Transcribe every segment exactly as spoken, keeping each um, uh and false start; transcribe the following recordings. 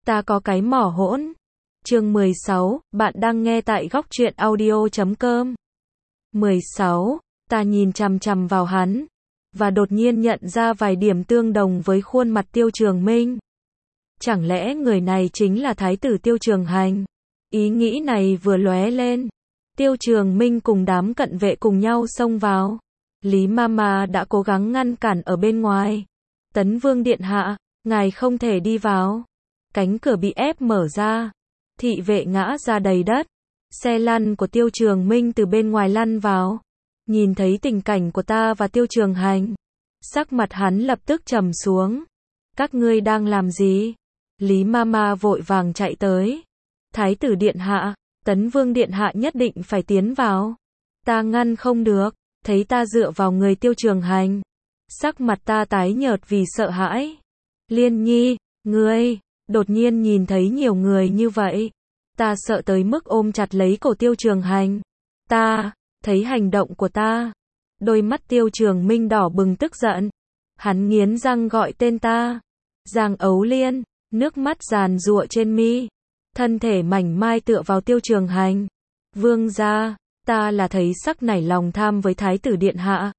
Ta có cái mỏ hỗn. Chương mười sáu, bạn đang nghe tại góc truyện audio chấm com. mười sáu, ta nhìn chằm chằm vào hắn, và đột nhiên nhận ra vài điểm tương đồng với khuôn mặt Tiêu Trường Minh. Chẳng lẽ người này chính là Thái tử Tiêu Trường Hành? Ý nghĩ này vừa lóe lên, Tiêu Trường Minh cùng đám cận vệ cùng nhau xông vào. Lý Mama đã cố gắng ngăn cản ở bên ngoài. Tấn Vương điện hạ, ngài không thể đi vào. Cánh cửa bị ép mở ra. Thị vệ ngã ra đầy đất. Xe lăn của Tiêu Trường Minh từ bên ngoài lăn vào. Nhìn thấy tình cảnh của ta và Tiêu Trường Hành, sắc mặt hắn lập tức trầm xuống. Các ngươi đang làm gì? Lý Mama vội vàng chạy tới. Thái tử điện hạ, Tấn Vương điện hạ nhất định phải tiến vào. Ta ngăn không được. Thấy ta dựa vào người Tiêu Trường Hành, sắc mặt ta tái nhợt vì sợ hãi. Liên Nhi, ngươi, đột nhiên nhìn thấy nhiều người như vậy, ta sợ tới mức ôm chặt lấy cổ Tiêu Trường Hành. Ta, thấy hành động của ta, đôi mắt Tiêu Trường Minh đỏ bừng tức giận. Hắn nghiến răng gọi tên ta. Giang Ấu Liên, nước mắt giàn giụa trên mi, thân thể mảnh mai tựa vào Tiêu Trường Hành. Vương gia, ta là thấy sắc nảy lòng tham với Thái tử điện hạ.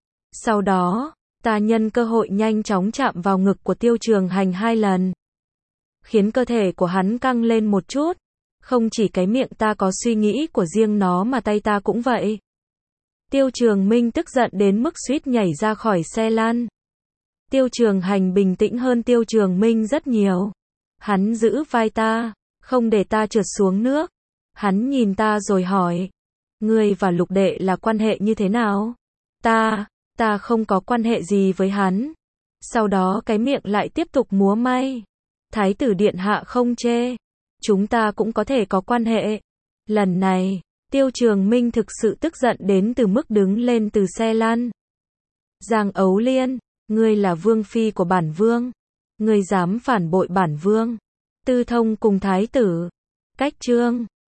Sau đó, ta nhân cơ hội nhanh chóng chạm vào ngực của Tiêu Trường Hành hai lần, khiến cơ thể của hắn căng lên một chút. Không chỉ cái miệng ta có suy nghĩ của riêng nó mà tay ta cũng vậy. Tiêu Trường Minh tức giận đến mức suýt nhảy ra khỏi xe lăn. Tiêu Trường Hành bình tĩnh hơn Tiêu Trường Minh rất nhiều. Hắn giữ vai ta, không để ta trượt xuống nước. Hắn nhìn ta rồi hỏi, ngươi và Lục đệ là quan hệ như thế nào? Ta, ta không có quan hệ gì với hắn. Sau đó cái miệng lại tiếp tục múa may. Thái tử điện hạ không chê, chúng ta cũng có thể có quan hệ. Lần này, Tiêu Trường Minh thực sự tức giận đến từ mức đứng lên từ xe lăn. Giang Ấu Liên, ngươi là vương phi của bản vương, ngươi dám phản bội bản vương. Tư Thông cùng thái tử. Cách chương